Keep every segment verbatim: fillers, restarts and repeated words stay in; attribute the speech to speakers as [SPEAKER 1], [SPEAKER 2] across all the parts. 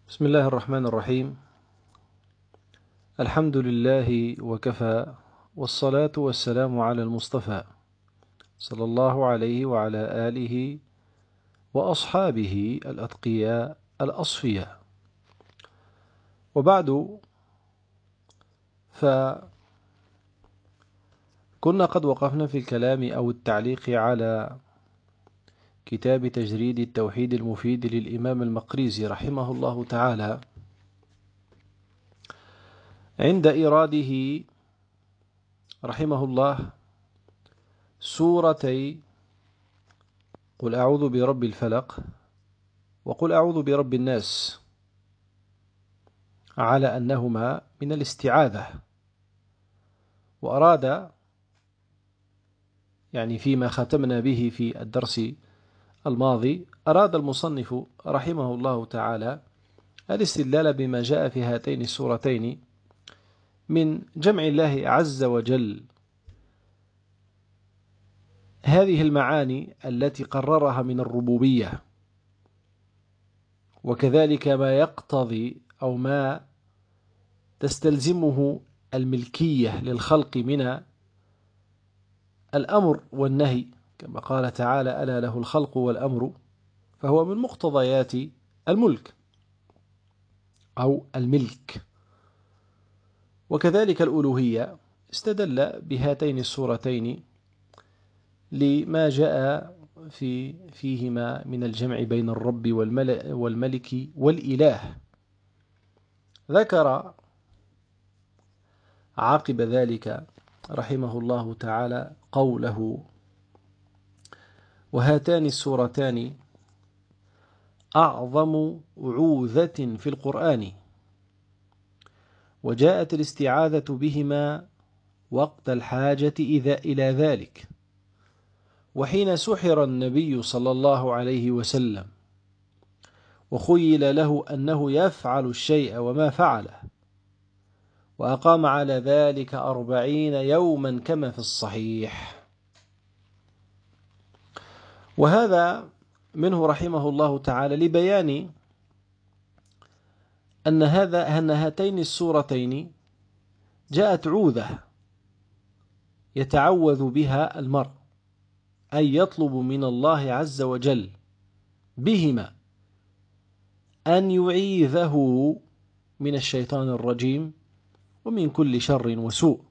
[SPEAKER 1] بسم الله الرحمن الرحيم. الحمد لله وكفى، والصلاة والسلام على المصطفى صلى الله عليه وعلى آله وأصحابه الأتقياء الأصفياء، وبعد، فكنا قد وقفنا في الكلام أو التعليق على كتاب تجريد التوحيد المفيد للإمام المقريزي رحمه الله تعالى عند إراده رحمه الله سورتي قل أعوذ برب الفلق وقل أعوذ برب الناس على أنهما من الاستعاذة، وأراد يعني فيما ختمنا به في الدرس الماضي أراد المصنف رحمه الله تعالى الاستدلال بما جاء في هاتين السورتين من جمع الله عز وجل هذه المعاني التي قررها من الربوبية، وكذلك ما يقتضي أو ما تستلزمه الملكية للخلق من الأمر والنهي، كما قال تعالى: ألا له الخلق والأمر، فهو من مقتضيات الملك أو الملك. وكذلك الألوهية استدل بهاتين السورتين لما جاء في فيهما من الجمع بين الرب والملك والإله. ذكر عقب ذلك رحمه الله تعالى قوله: وهاتان السورتان أعظم عوذة في القرآن، وجاءت الاستعاذة بهما وقت الحاجة إذا إلى ذلك، وحين سحر النبي صلى الله عليه وسلم وخيل له أنه يفعل الشيء وما فعله، وأقام على ذلك أربعين يوما كما في الصحيح. وهذا منه رحمه الله تعالى لبيان أن هذا أن هاتين السورتين جاءت عوذة يتعوذ بها المرء، أي يطلب من الله عز وجل بهما أن يعيذه من الشيطان الرجيم ومن كل شر وسوء.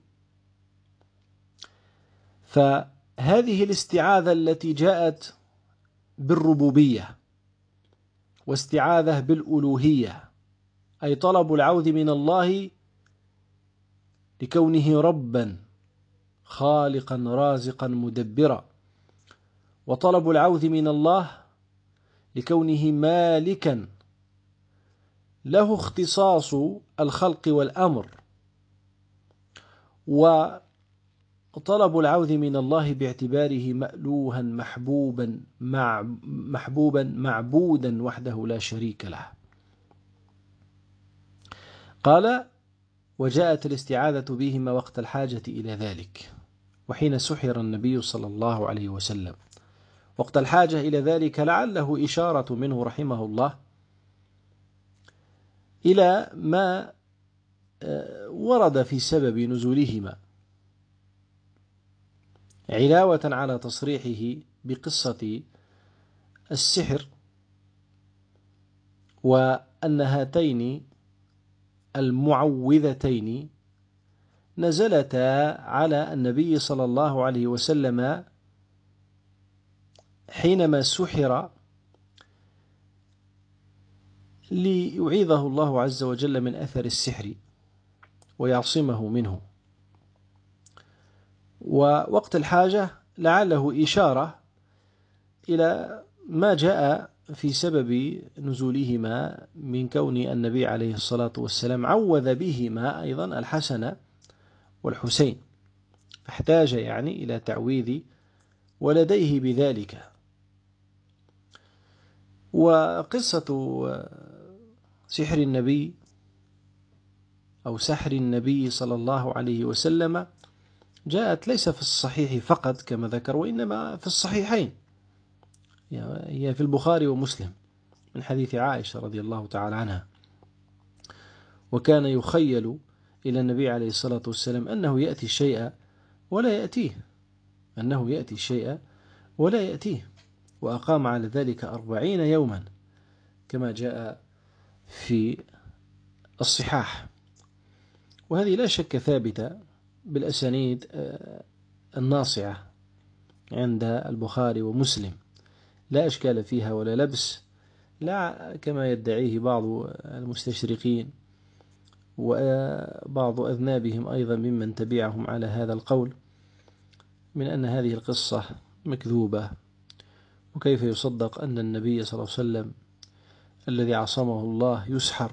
[SPEAKER 1] فهذه الاستعاذة التي جاءت بالربوبية واستعاذة بالألوهية، أي طلب العوذ من الله لكونه ربا خالقا رازقا مدبرا، وطلب العوذ من الله لكونه مالكا له اختصاص الخلق والأمر، وطلب العوذ من الله باعتباره مألوها محبوبا مع محبوبا معبودا وحده لا شريك له. قال: وجاءت الاستعاذة بهما وقت الحاجة إلى ذلك، وحين سحر النبي صلى الله عليه وسلم. وقت الحاجة إلى ذلك لعله إشارة منه رحمه الله إلى ما ورد في سبب نزولهما، علاوة على تصريحه بقصة السحر، وأن هاتين المعوذتين نزلتا على النبي صلى الله عليه وسلم حينما سحر ليعيذه الله عز وجل من أثر السحر ويعصمه منه. ووقت الحاجة لعله إشارة إلى ما جاء في سبب نزولهما من كون النبي عليه الصلاة والسلام عوذ بهما أيضا الحسن والحسين، فاحتاج يعني إلى تعويذ ولديه بذلك. وقصة سحر النبي أو سحر النبي صلى الله عليه وسلم جاءت ليس في الصحيح فقط كما ذكر، وإنما في الصحيحين، هي في البخاري ومسلم من حديث عائشة رضي الله تعالى عنها وكان يخيل إلى النبي عليه الصلاة والسلام أنه يأتي الشيء ولا يأتيه أنه يأتي الشيء ولا يأتيه وأقام على ذلك أربعين يوما كما جاء في الصحاح. وهذه لا شك ثابتة بالأسانيد الناصعة عند البخاري ومسلم، لا أشكال فيها ولا لبس، لا كما يدعيه بعض المستشرقين وبعض أذنابهم أيضا ممن تبعهم على هذا القول من أن هذه القصة مكذوبة. وكيف يصدق أن النبي صلى الله عليه وسلم الذي عصمه الله يسحر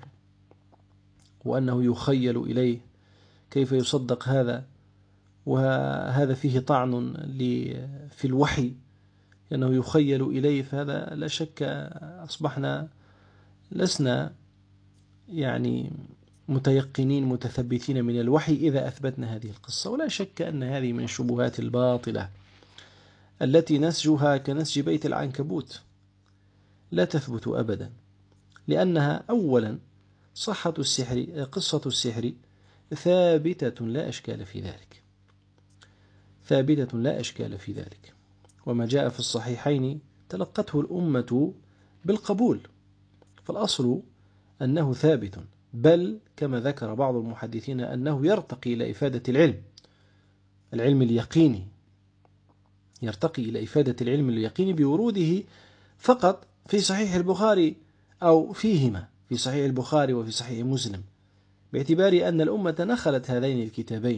[SPEAKER 1] وأنه يخيل إليه؟ كيف يصدق هذا؟ وهذا فيه طعن في الوحي أنه يخيل إليه، فهذا لا شك أصبحنا لسنا يعني متيقنين متثبتين من الوحي إذا أثبتنا هذه القصة. ولا شك أن هذه من الشبهات الباطلة التي نسجها كنسج بيت العنكبوت، لا تثبت أبدا، لأنها أولا صحة السحر، قصة السحر ثابتة لا أشكال في ذلك، ثابتة لا أشكال في ذلك، وما جاء في الصحيحين تلقته الأمة بالقبول، فالأصل أنه ثابت، بل كما ذكر بعض المحدثين أنه يرتقي إلى إفادة العلم العلم اليقيني، يرتقي إلى إفادة العلم اليقيني بوروده فقط في صحيح البخاري أو فيهما، في صحيح البخاري وفي صحيح مسلم، باعتبار أن الأمة نخلت هذين الكتابين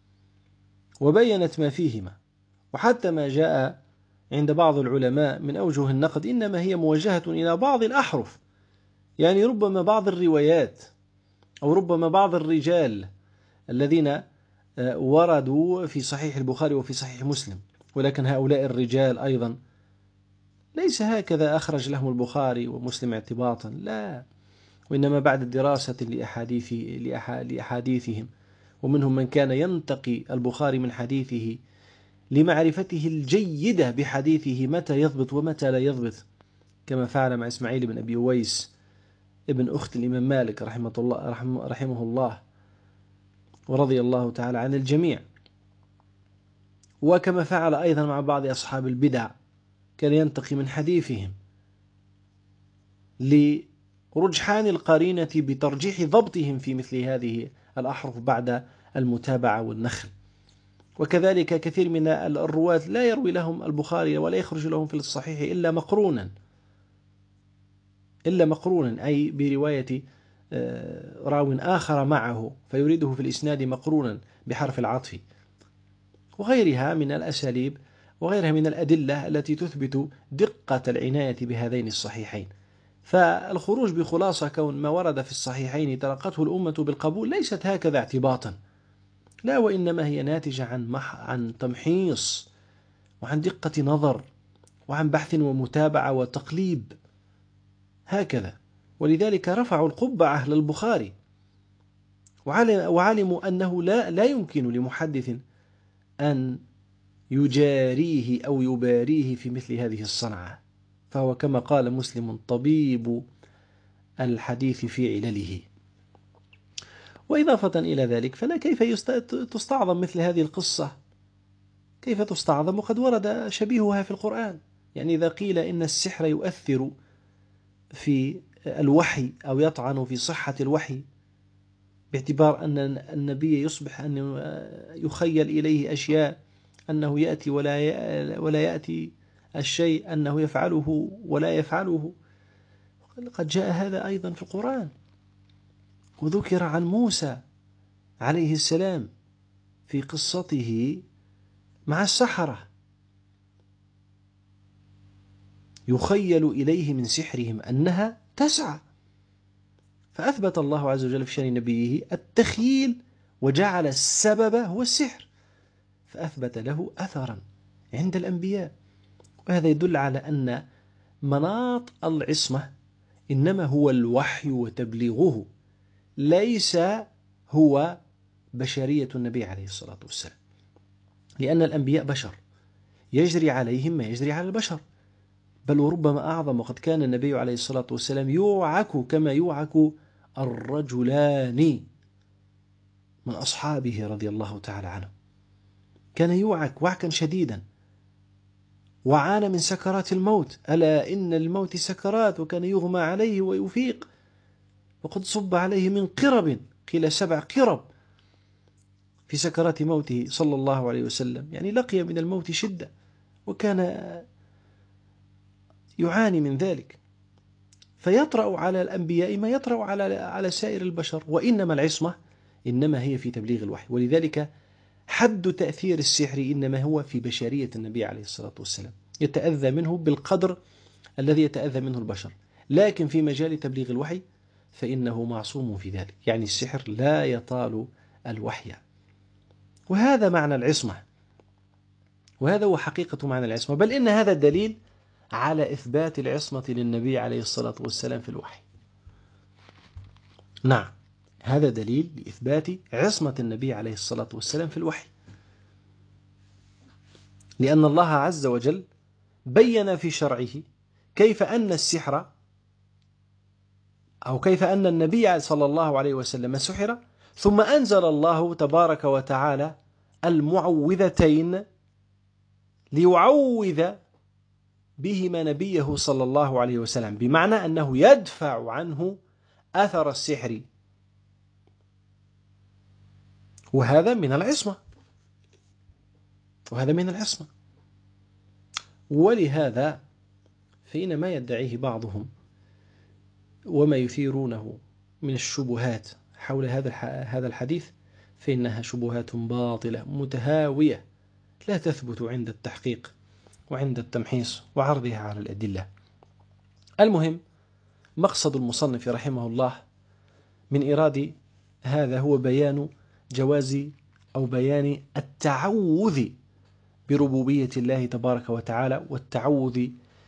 [SPEAKER 1] وبينت ما فيهما. وحتى ما جاء عند بعض العلماء من أوجه النقد إنما هي موجهة إلى بعض الأحرف، يعني ربما بعض الروايات أو ربما بعض الرجال الذين وردوا في صحيح البخاري وفي صحيح مسلم، ولكن هؤلاء الرجال أيضا ليس هكذا أخرج لهم البخاري ومسلم اعتباطا، لا، وإنما بعد دراسة لأحاديث لأحاديثهم، ومنهم من كان ينتقي البخاري من حديثه لمعرفته الجيدة بحديثه متى يضبط ومتى لا يضبط، كما فعل مع إسماعيل بن أبي ويس ابن أخت الإمام مالك رحمه الله, رحمه الله ورضي الله تعالى عن الجميع. وكما فعل أيضا مع بعض أصحاب البدع، كان ينتقي من حديثهم لرجحان القرينة بترجيح ضبطهم في مثل هذه الأحرف بعد المتابعة والنخل. وكذلك كثير من الرواة لا يروي لهم البخاري ولا يخرج لهم في الصحيح إلا مقرونا إلا مقرونا أي برواية راو آخر معه فيريده في الإسناد مقرونا بحرف العطف، وغيرها من الأساليب وغيرها من الأدلة التي تثبت دقة العناية بهذين الصحيحين. فالخروج بخلاصة كون ما ورد في الصحيحين تلقته الأمة بالقبول ليست هكذا اعتباطا، لا، وإنما هي ناتجة عن عن تمحيص وعن دقة نظر وعن بحث ومتابعة وتقليب هكذا. ولذلك رفعوا القبعة للبخاري وعلموا أنه لا لا يمكن لمحدث أن يجاريه أو يباريه في مثل هذه الصنعة، فهو كما قال مسلم طبيب الحديث في علله. وإضافة إلى ذلك فلا كيف تستعظم مثل هذه القصة، كيف تستعظم وقد ورد شبيهها في القرآن؟ يعني إذا قيل إن السحر يؤثر في الوحي أو يطعن في صحة الوحي باعتبار أن النبي يصبح أن يخيل إليه أشياء، أنه يأتي ولا ولا يأتي الشيء، أنه يفعله ولا يفعله، قد جاء هذا أيضا في القرآن. وذكر عن موسى عليه السلام في قصته مع السحرة يخيل إليه من سحرهم أنها تسعى، فأثبت الله عز وجل في شأن نبيه التخييل وجعل السبب هو السحر، فأثبت له أثرا عند الأنبياء. وهذا يدل على أن مناط العصمة إنما هو الوحي وتبليغه، ليس هو بشرية النبي عليه الصلاة والسلام، لأن الأنبياء بشر يجري عليهم ما يجري على البشر، بل وربما أعظم. وقد كان النبي عليه الصلاة والسلام يوعك كما يوعك الرجلان من أصحابه رضي الله تعالى عنه، كان يوعك وعكا شديدا وعانى من سكرات الموت، ألا إن الموت سكرات، وكان يغمى عليه ويفيق، وقد صب عليه من قرب، قيل سبع قرب في سكرات موته صلى الله عليه وسلم، يعني لقي من الموت شدة وكان يعاني من ذلك. فيطرأ على الأنبياء ما يطرأ على على سائر البشر، وإنما العصمة إنما هي في تبليغ الوحي. ولذلك حد تأثير السحر إنما هو في بشرية النبي عليه الصلاة والسلام، يتأذى منه بالقدر الذي يتأذى منه البشر، لكن في مجال تبليغ الوحي فإنه معصوم في ذلك، يعني السحر لا يطال الوحي. وهذا معنى العصمة، وهذا هو حقيقة معنى العصمة، بل إن هذا الدليل على إثبات العصمة للنبي عليه الصلاة والسلام في الوحي. نعم، هذا دليل لإثبات عصمة النبي عليه الصلاة والسلام في الوحي، لأن الله عز وجل بين في شرعه كيف أن السحر أو كيف أن النبي صلى الله عليه وسلم سحر، ثم أنزل الله تبارك وتعالى المعوذتين ليعوذ بهما نبيه صلى الله عليه وسلم، بمعنى أنه يدفع عنه أثر السحر، وهذا من العصمة، وهذا من العصمة. ولهذا فإن ما يدعيه بعضهم وما يثيرونه من الشبهات حول هذا هذا الحديث فإنها شبهات باطلة متهاوية لا تثبت عند التحقيق وعند التمحيص وعرضها على الأدلة. المهم، مقصد المصنف رحمه الله من إيراد هذا هو بيان جواز أو بيان التعوذ بربوبية الله تبارك وتعالى، والتعوذ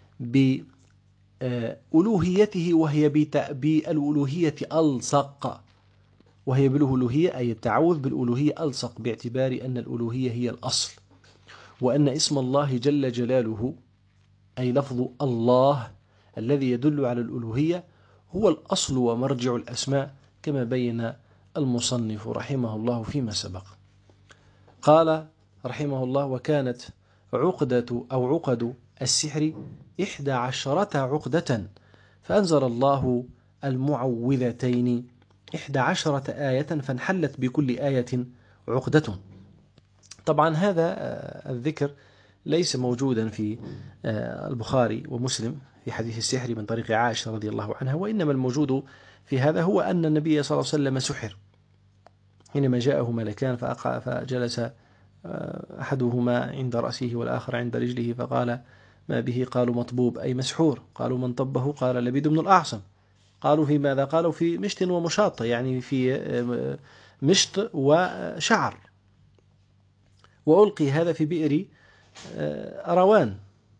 [SPEAKER 1] بألوهيته، وهي بالألوهية ألصق، وهي بالألوهية أي التعوذ بالألوهية ألصق، باعتبار أن الألوهية هي الأصل، وأن اسم الله جل جلاله أي لفظ الله الذي يدل على الألوهية هو الأصل ومرجع الأسماء، كما بين المصنف رحمه الله فيما سبق. قال رحمه الله: وكانت عقدة أو عقد السحر إحدى عشرة عقدة، فأنزل الله المعوذتين إحدى عشرة آية، فانحلت بكل آية عقدة. طبعا هذا الذكر ليس موجودا في البخاري ومسلم في حديث السحر من طريق عائشة رضي الله عنها، وإنما الموجود في هذا هو أن النبي صلى الله عليه وسلم سحر حينما جاءه ملكان فجلس أحدهما عند رأسه والآخر عند رجله، فقال: ما به؟ قالوا: مطبوب أي مسحور. قالوا: من طبه؟ قال: لبيد بن الأعصم. قالوا: في ماذا؟ قالوا: في مشط ومشاطة، يعني في مشط وشعر، وألقي هذا في بئر أروان.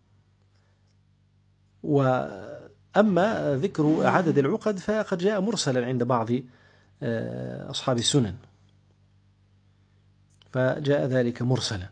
[SPEAKER 1] وأما ذكر عدد العقد فقد جاء مرسلا عند بعض أصحاب السنن، فجاء ذلك مرسلا.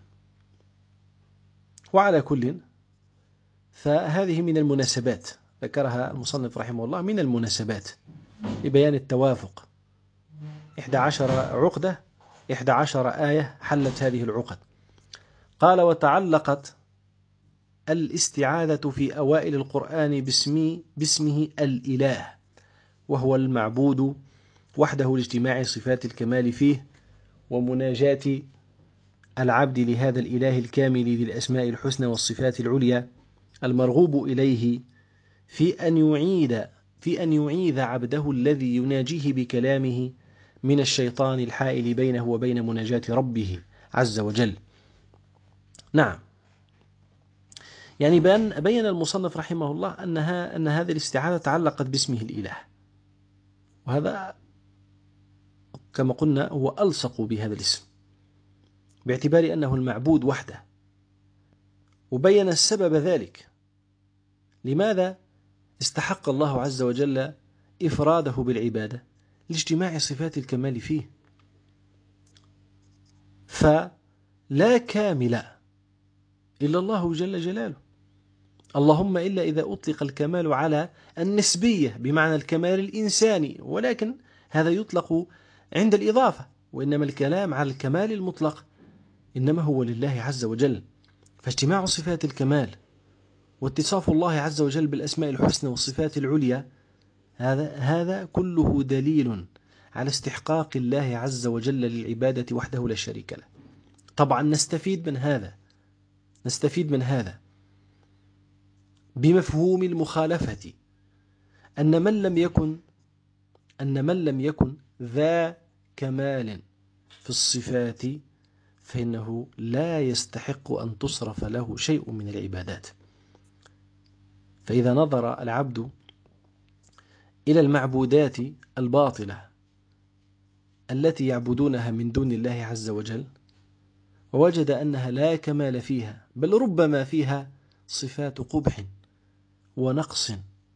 [SPEAKER 1] وعلى كل، فهذه من المناسبات ذكرها المصنف رحمه الله، من المناسبات لبيان التوافق. إحدى عشر عقدة، إحدى عشر آية حلت هذه العقد. قال: وتعلقت الاستعاذة في أوائل القرآن باسم باسمه الإله، وهو المعبود وحده لاجتماع صفات الكمال فيه، ومناجاة العبد لهذا الإله الكامل ذي الأسماء الحسنى والصفات العليا المرغوب إليه في أن يعيد في أن يعيذ عبده الذي يناجيه بكلامه من الشيطان الحائل بينه وبين مناجاة ربه عز وجل. نعم، يعني بين المصنف رحمه الله أنها أن هذه الاستعاذة تعلقت باسمه الإله، وهذا كما قلنا هو ألصق بهذا الاسم باعتبار أنه المعبود وحده، وبين السبب ذلك، لماذا استحق الله عز وجل إفراده بالعبادة؟ لاجتماع صفات الكمال فيه، فلا كامل إلا الله جل جلاله، اللهم إلا إذا أطلق الكمال على النسبية بمعنى الكمال الإنساني، ولكن هذا يطلق عند الإضافة، وإنما الكلام على الكمال المطلق إنما هو لله عز وجل. فاجتماع صفات الكمال واتصاف الله عز وجل بالأسماء الحسنى والصفات العليا، هذا هذا كله دليل على استحقاق الله عز وجل للعبادة وحده لا شريك له. طبعا نستفيد من هذا نستفيد من هذا بمفهوم المخالفة أن من لم يكن أن من لم يكن ذا كمال في الصفات فإنه لا يستحق أن تصرف له شيء من العبادات. فإذا نظر العبد إلى المعبودات الباطلة التي يعبدونها من دون الله عز وجل ووجد أنها لا كمال فيها، بل ربما فيها صفات قبح ونقص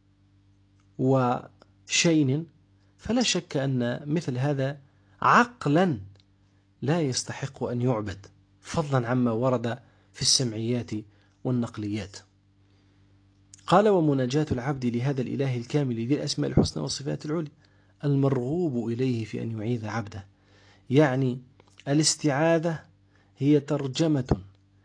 [SPEAKER 1] وشين، فلا شك أن مثل هذا عقلا لا يستحق أن يعبد، فضلا عما ورد في السمعيات والنقليات. قال: ومناجاة العبد لهذا الإله الكامل ذي الأسماء الحسنى والصفات العلى المرغوب إليه في أن يعيذ عبده. يعني الاستعاذة هي ترجمة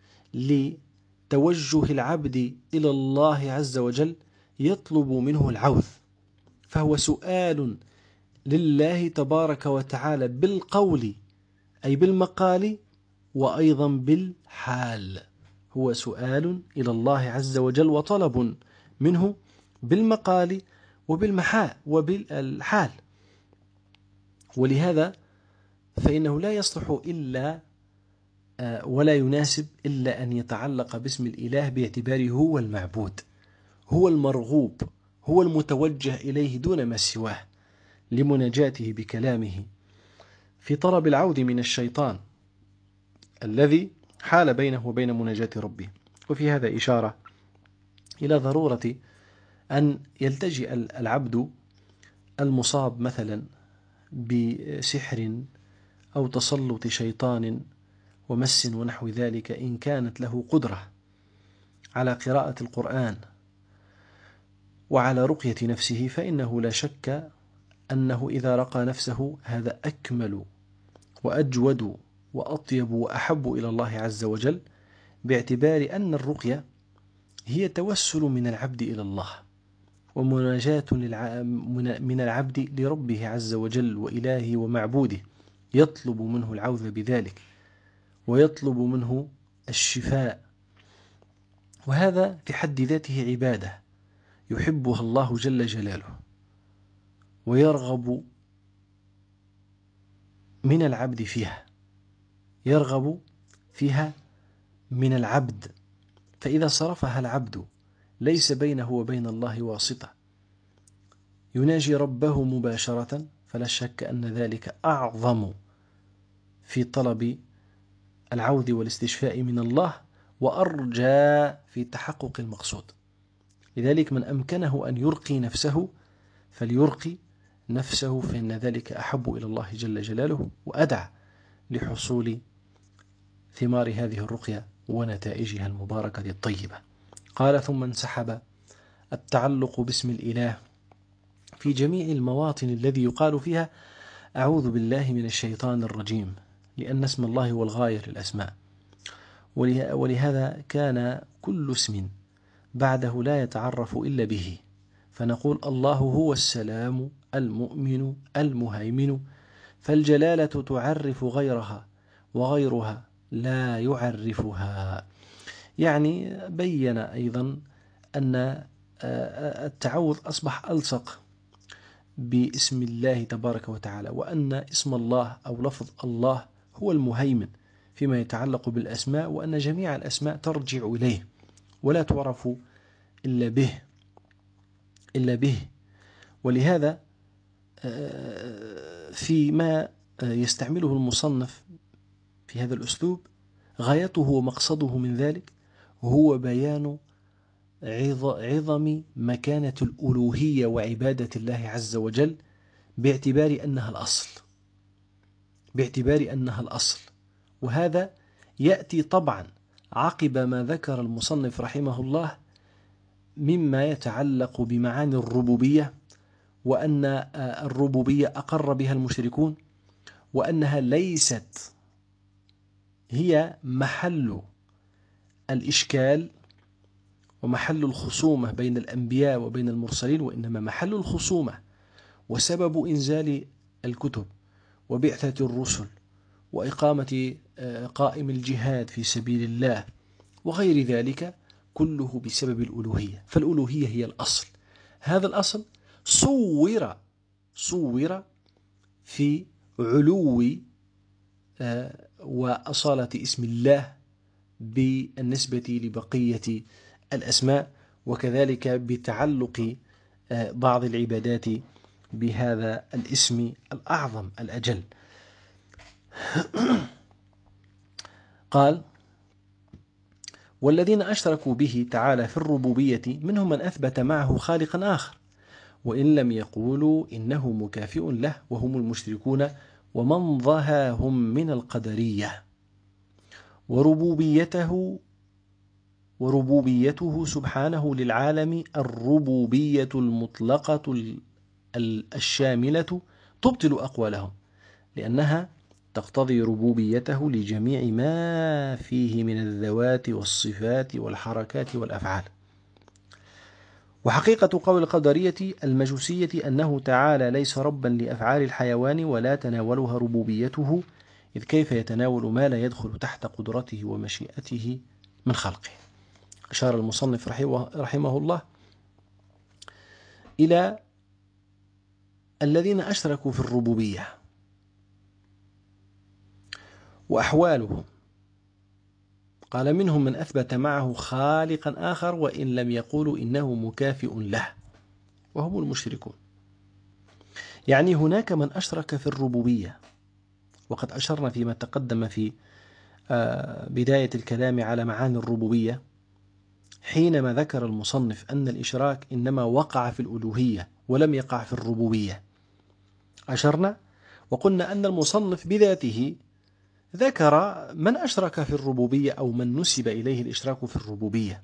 [SPEAKER 1] لتوجه العبد إلى الله عز وجل يطلب منه العوذ، فهو سؤال لله تبارك وتعالى بالقول أي بالمقال وأيضا بالحال، هو سؤال إلى الله عز وجل وطلب منه بالمقال وبالمحال وبالحال. ولهذا فإنه لا يصلح إلا ولا يناسب إلا أن يتعلق باسم الإله باعتباره هو المعبود، هو المرغوب، هو المتوجه إليه دون ما سواه، لمناجاته بكلامه في طلب العوذ من الشيطان الذي حال بينه وبين مناجاة ربه. وفي هذا إشارة إلى ضرورة أن يلتجئ العبد المصاب مثلا بسحر أو تسلط شيطان ومس ونحو ذلك، إن كانت له قدرة على قراءة القرآن وعلى رقية نفسه، فإنه لا شك أنه إذا رقى نفسه هذا أكمل وأجود وأطيب وأحب إلى الله عز وجل، باعتبار أن الرقية هي توسل من العبد إلى الله ومناجاة من العبد لربه عز وجل وإلهه ومعبوده، يطلب منه العوذ بذلك ويطلب منه الشفاء، وهذا في حد ذاته عبادة يحبها الله جل جلاله ويرغب من العبد فيها يرغب فيها من العبد. فإذا صرفها العبد ليس بينه وبين الله واسطة يناجي ربه مباشرة، فلا شك أن ذلك أعظم في طلب العوذ والاستشفاء من الله وأرجى في تحقق المقصود. لذلك من أمكنه أن يرقي نفسه فليرقي نفسه، فإن ذلك أحب إلى الله جل جلاله وأدعى لحصول ثمار هذه الرقية ونتائجها المباركة الطيبة. قال: ثم انسحب التعلق باسم الإله في جميع المواطن الذي يقال فيها أعوذ بالله من الشيطان الرجيم، لأن اسم الله هو الغاية للأسماء، ولهذا كان كل اسم بعده لا يتعرف إلا به، فنقول الله هو السلام المؤمن المهيمن، فالجلالة تعرف غيرها وغيرها لا يعرفها. يعني بين أيضا أن التعوذ أصبح ألصق باسم الله تبارك وتعالى، وأن اسم الله أو لفظ الله هو المهيمن فيما يتعلق بالأسماء، وأن جميع الأسماء ترجع إليه ولا تعرف إلا به إلا به. ولهذا فيما يستعمله المصنف في هذا الأسلوب غايته ومقصده من ذلك هو بيان عظم مكانة الألوهية وعبادة الله عز وجل، باعتبار أنها الأصل باعتبار أنها الأصل وهذا يأتي طبعا عقب ما ذكر المصنف رحمه الله مما يتعلق بمعاني الربوبية وأن الربوبية أقر بها المشركون، وأنها ليست هي محل الإشكال ومحل الخصومة بين الأنبياء وبين المرسلين، وإنما محل الخصومة وسبب إنزال الكتب وبعثة الرسل وإقامة قائم الجهاد في سبيل الله وغير ذلك كله بسبب الألوهية. فالألوهية هي الأصل. هذا الأصل صور صور في علو وأصالة اسم الله بالنسبة لبقية الأسماء، وكذلك بتعلق بعض العبادات بهذا الاسم الأعظم الأجل. قال: والذين أشركوا به تعالى في الربوبية منهم من أثبت معه خالقا آخر وإن لم يقولوا إنه مكافئ له، وهم المشركون ومن ضهاهم من القدرية. وربوبيته وربوبيته سبحانه للعالم الربوبية المطلقة الشاملة تبطل أقوالهم، لأنها تقتضي ربوبيته لجميع ما فيه من الذوات والصفات والحركات والأفعال. وحقيقة قول القدرية المجوسية أنه تعالى ليس ربا لأفعال الحيوان ولا تناولها ربوبيته، إذ كيف يتناول ما لا يدخل تحت قدرته ومشيئته من خلقه. أشار المصنف رحمه الله إلى الذين أشركوا في الربوبية وأحوالهم. قال: منهم من أثبت معه خالقا آخر وإن لم يقولوا إنه مكافئ له، وهم المشركون. يعني هناك من أشرك في الربوبية، وقد أشرنا فيما تقدم في بداية الكلام على معاني الربوبية حينما ذكر المصنف أن الإشراك إنما وقع في الألوهية ولم يقع في الربوبية. أشرنا وقلنا أن المصنف بذاته ذكر من أشرك في الربوبية أو من نسب إليه الإشراك في الربوبية،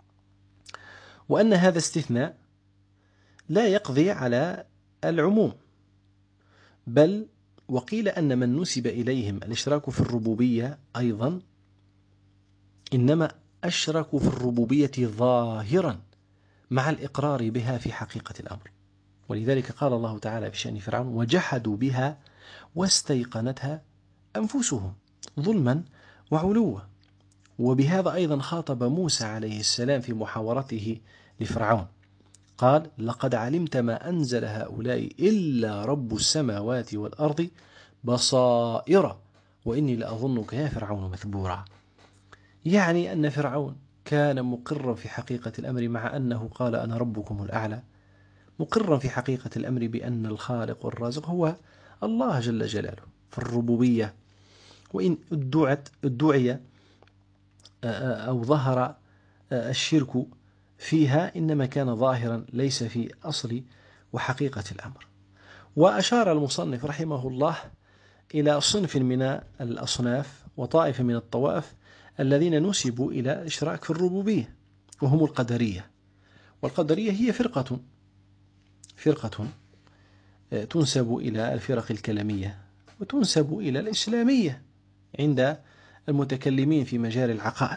[SPEAKER 1] وأن هذا استثناء لا يقضي على العموم، بل وقيل أن من نسب إليهم الإشراك في الربوبية أيضا إنما أشركوا في الربوبية ظاهرا مع الإقرار بها في حقيقة الأمر. ولذلك قال الله تعالى في شأن فرعون: وجحدوا بها واستيقنتها أنفسهم ظلما وعلوا. وبهذا أيضا خاطب موسى عليه السلام في محاورته لفرعون، قال: لقد علمت ما أنزل هؤلاء إلا رب السماوات والأرض بصائر وإني لأظنك يا فرعون مثبورا. يعني أن فرعون كان مقرا في حقيقة الأمر، مع أنه قال أنا ربكم الأعلى، مقرا في حقيقة الأمر بأن الخالق والرازق هو الله جل جلاله في الربوبية. وإن ادعت ادعي أو ظهر الشرك فيها إنما كان ظاهرا ليس في أصل وحقيقة الأمر. وأشار المصنف رحمه الله إلى صنف من الأصناف وطائفة من الطوائف الذين نسبوا إلى الإشراك في الربوبية، وهم القدرية. والقدرية هي فرقة فرقة تنسب إلى الفرق الكلامية وتنسب إلى الإسلامية عند المتكلمين في مجال العقائد،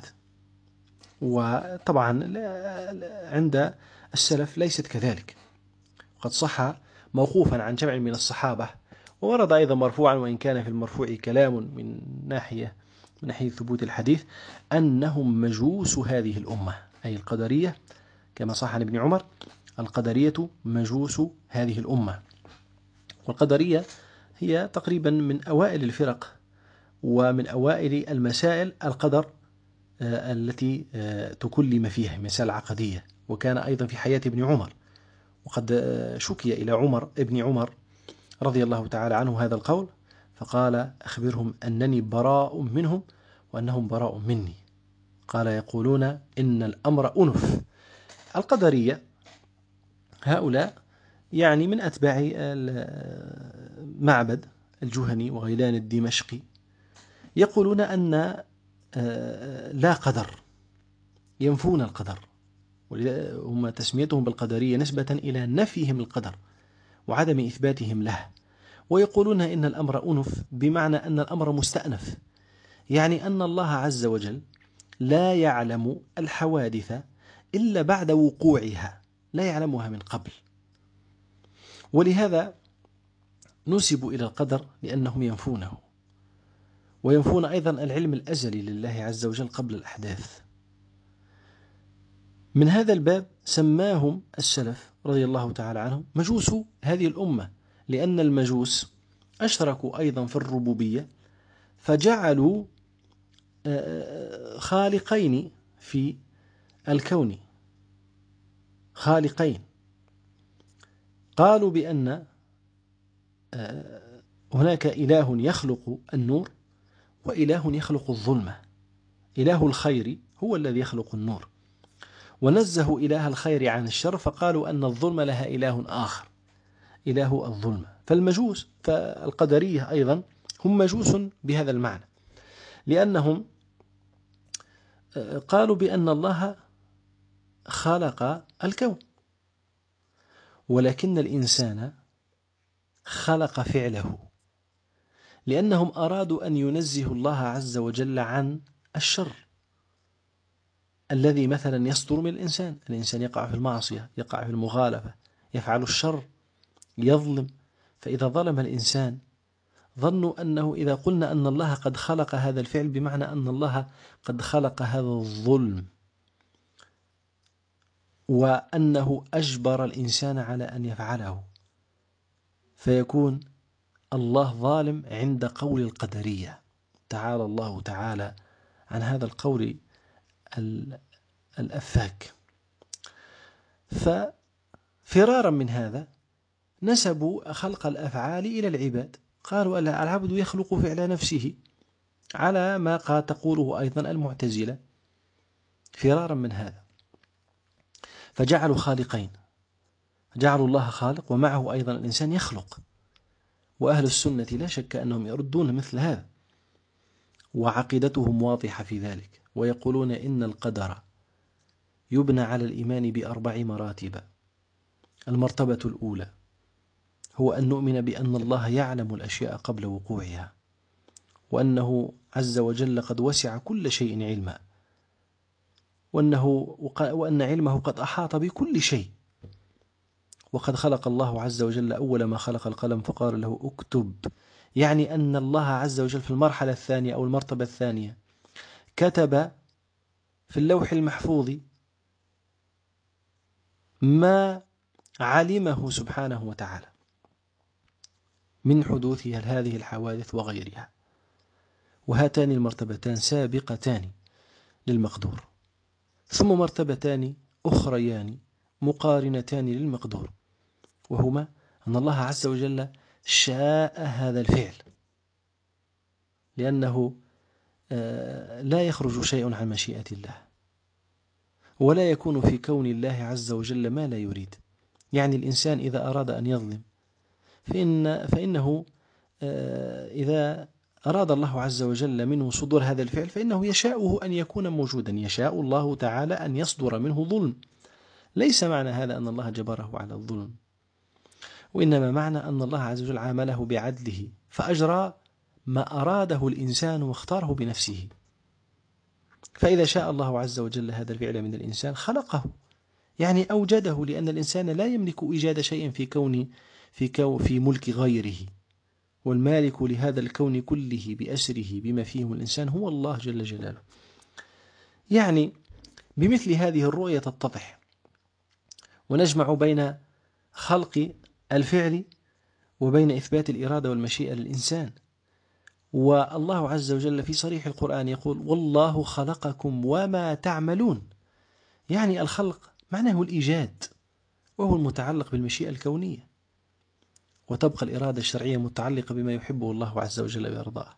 [SPEAKER 1] وطبعا عند السلف ليست كذلك. قد صح موقوفا عن جمع من الصحابة، وورد أيضا مرفوعا، وإن كان في المرفوع كلام من ناحية من ناحية ثبوت الحديث، أنهم مجوس هذه الأمة، أي القدرية، كما صح عن ابن عمر: القدرية مجوس هذه الأمة. والقدرية هي تقريبا من أوائل الفرق ومن أوائل المسائل القدر التي تكلم فيها مسائل عقدية، وكان أيضا في حياة ابن عمر. وقد شكي إلى عمر ابن عمر رضي الله تعالى عنه هذا القول، فقال: أخبرهم أنني براء منهم وأنهم براء مني. قال: يقولون إن الأمر أنف. القدرية هؤلاء يعني من أتباع معبد الجهني وغيلان الدمشقي، يقولون أن لا قدر، ينفون القدر، هم تسميتهم بالقدرية نسبة إلى نفيهم القدر، وعدم إثباتهم له، ويقولون إن الأمر أنف بمعنى أن الأمر مستأنف، يعني أن الله عز وجل لا يعلم الحوادث إلا بعد وقوعها، لا يعلمها من قبل. ولهذا نسبوا إلى القدر لأنهم ينفونه، وينفون أيضا العلم الأزلي لله عز وجل قبل الأحداث. من هذا الباب سماهم السلف رضي الله تعالى عنهم مجوس هذه الأمة، لأن المجوس أشركوا أيضا في الربوبية، فجعلوا خالقين في الكون، خالقين. قالوا بأن هناك إله يخلق النور وإله يخلق الظلمة، إله الخير هو الذي يخلق النور، ونزهوا إله الخير عن الشر، فقالوا أن الظلم لها إله آخر، إله الظلمة. فالمجوس فالقدرية أيضا هم مجوس بهذا المعنى، لأنهم قالوا بأن الله خلق الكون، ولكن الإنسان خلق فعله، لأنهم أرادوا أن ينزهوا الله عز وجل عن الشر الذي مثلا يصدر من الإنسان. الإنسان يقع في المعصية، يقع في المخالفة، يفعل الشر، يظلم. فإذا ظلم الإنسان ظنوا أنه إذا قلنا أن الله قد خلق هذا الفعل بمعنى أن الله قد خلق هذا الظلم، وأنه أجبر الإنسان على أن يفعله، فيكون الله ظالم عند قول القدرية. تعالى الله تعالى عن هذا القول الأفاك. ففرارا من هذا نسبوا خلق الأفعال إلى العباد، قالوا العبد يخلق فعل نفسه، على ما قد تقوله أيضا المعتزلة. فرارا من هذا فجعلوا خالقين، جعلوا الله خالق ومعه أيضا الإنسان يخلق. وأهل السنة لا شك أنهم يردون مثل هذا، وعقيدتهم واضحة في ذلك، ويقولون إن القدر يبنى على الإيمان بأربع مراتب. المرتبة الأولى هو أن نؤمن بأن الله يعلم الأشياء قبل وقوعها، وأنه عز وجل قد وسع كل شيء علما، وأنه وأن علمه قد أحاط بكل شيء. وقد خلق الله عز وجل أول ما خلق القلم فقال له اكتب، يعني أن الله عز وجل في المرحلة الثانية أو المرتبة الثانية كتب في اللوح المحفوظ ما علمه سبحانه وتعالى من حدوث هذه الحوادث وغيرها. وهاتان المرتبتان سابقتان للمقدور، ثم مرتبتان أخريان مقارنتان للمقدور، وهما أن الله عز وجل شاء هذا الفعل، لأنه لا يخرج شيء عن مشيئة الله، ولا يكون في كون الله عز وجل ما لا يريد. يعني الإنسان إذا أراد أن يظلم فإن فإنه إذا أراد الله عز وجل منه صدور هذا الفعل فإنه يشاءه أن يكون موجودا، يشاء الله تعالى أن يصدر منه ظلم. ليس معنى هذا أن الله جبره على الظلم، وإنما معنى أن الله عز وجل عامله بعدله فأجرى ما أراده الإنسان واختاره بنفسه. فإذا شاء الله عز وجل هذا الفعل من الإنسان خلقه، يعني أوجده، لأن الإنسان لا يملك إيجاد شيء في كون في كون في ملك غيره، والمالك لهذا الكون كله بأسره بما فيه الإنسان هو الله جل جلاله. يعني بمثل هذه الرؤية تتضح، ونجمع بين خلق الفعل وبين إثبات الإرادة والمشيئة للإنسان. والله عز وجل في صريح القرآن يقول والله خلقكم وما تعملون، يعني الخلق معناه الإيجاد، وهو المتعلق بالمشيئة الكونية، وتبقى الإرادة الشرعية متعلقة بما يحبه الله عز وجل ويرضاه.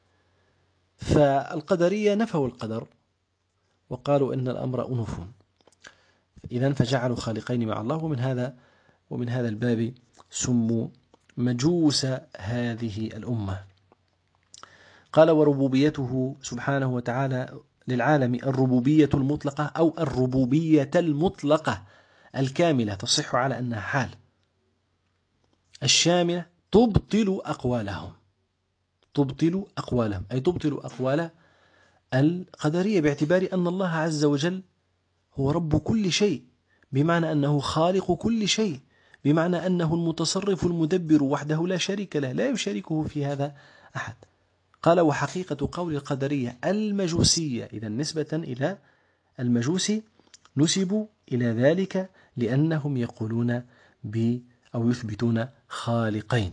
[SPEAKER 1] فالقدرية نفوا القدر وقالوا إن الأمر أنف، إذن فجعلوا خالقين مع الله، ومن هذا ومن هذا الباب سموا مجوس هذه الأمة. قال وربوبيته سبحانه وتعالى للعالم الربوبية المطلقة أو الربوبية المطلقة الكاملة، تصح على أنها حال، الشاملة تبطل أقوالهم، تبطل أقوالهم أي تبطل أقوال القدرية، باعتبار أن الله عز وجل هو رب كل شيء، بمعنى أنه خالق كل شيء، بمعنى أنه المتصرف المدبر وحده لا شريك له، لا يشاركه في هذا أحد. قال: وحقيقة قول القدرية المجوسية، إذا نسبة إلى المجوس نسبوا إلى ذلك لأنهم يقولون ب أو يثبتون خالقين،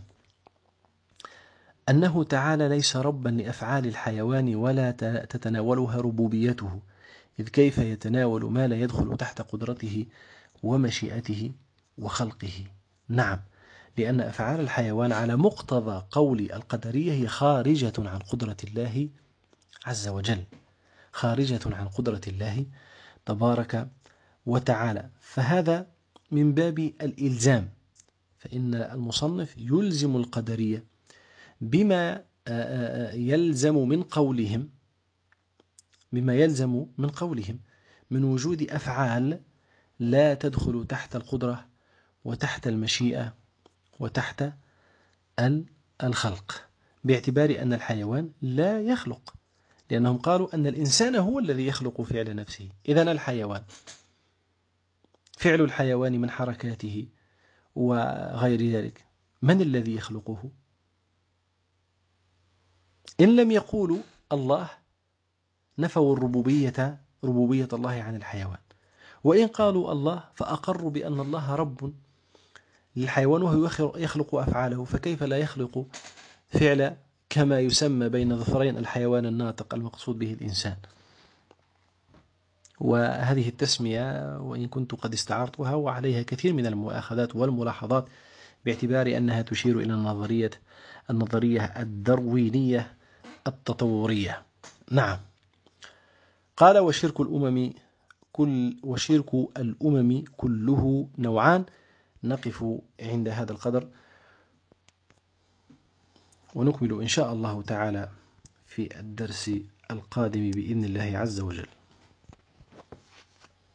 [SPEAKER 1] أنه تعالى ليس ربا لأفعال الحيوان ولا تتناولها ربوبيته، إذ كيف يتناول ما لا يدخل تحت قدرته ومشيئته وخلقه؟ نعم، لأن أفعال الحيوان على مقتضى قول القدرية هي خارجة عن قدرة الله عز وجل، خارجة عن قدرة الله تبارك وتعالى. فهذا من باب الإلزام، فإن المصنف يلزم القدرية بما يلزم من قولهم، بما يلزم من قولهم من وجود أفعال لا تدخل تحت القدرة وتحت المشيئة وتحت الخلق، باعتبار أن الحيوان لا يخلق، لأنهم قالوا أن الإنسان هو الذي يخلق فعل نفسه. إذن الحيوان، فعل الحيوان من حركاته وغير ذلك، من الذي يخلقه؟ إن لم يقولوا الله نفوا الربوبية، ربوبية الله عن الحيوان، وإن قالوا الله فأقروا بأن الله رب للحيوان وهو يخلق أفعاله، فكيف لا يخلق فعل كما يسمى بين ظفرين الحيوان الناطق المقصود به الإنسان؟ وهذه التسمية وإن كنت قد استعرضتها وعليها كثير من المؤاخذات والملاحظات، باعتبار أنها تشير إلى النظرية النظرية الدروينية التطورية. نعم. قال: وشرك الأمم كل وشرك الأمم كله نوعان. نقف عند هذا القدر ونكمل إن شاء الله تعالى في الدرس القادم بإذن الله عز وجل.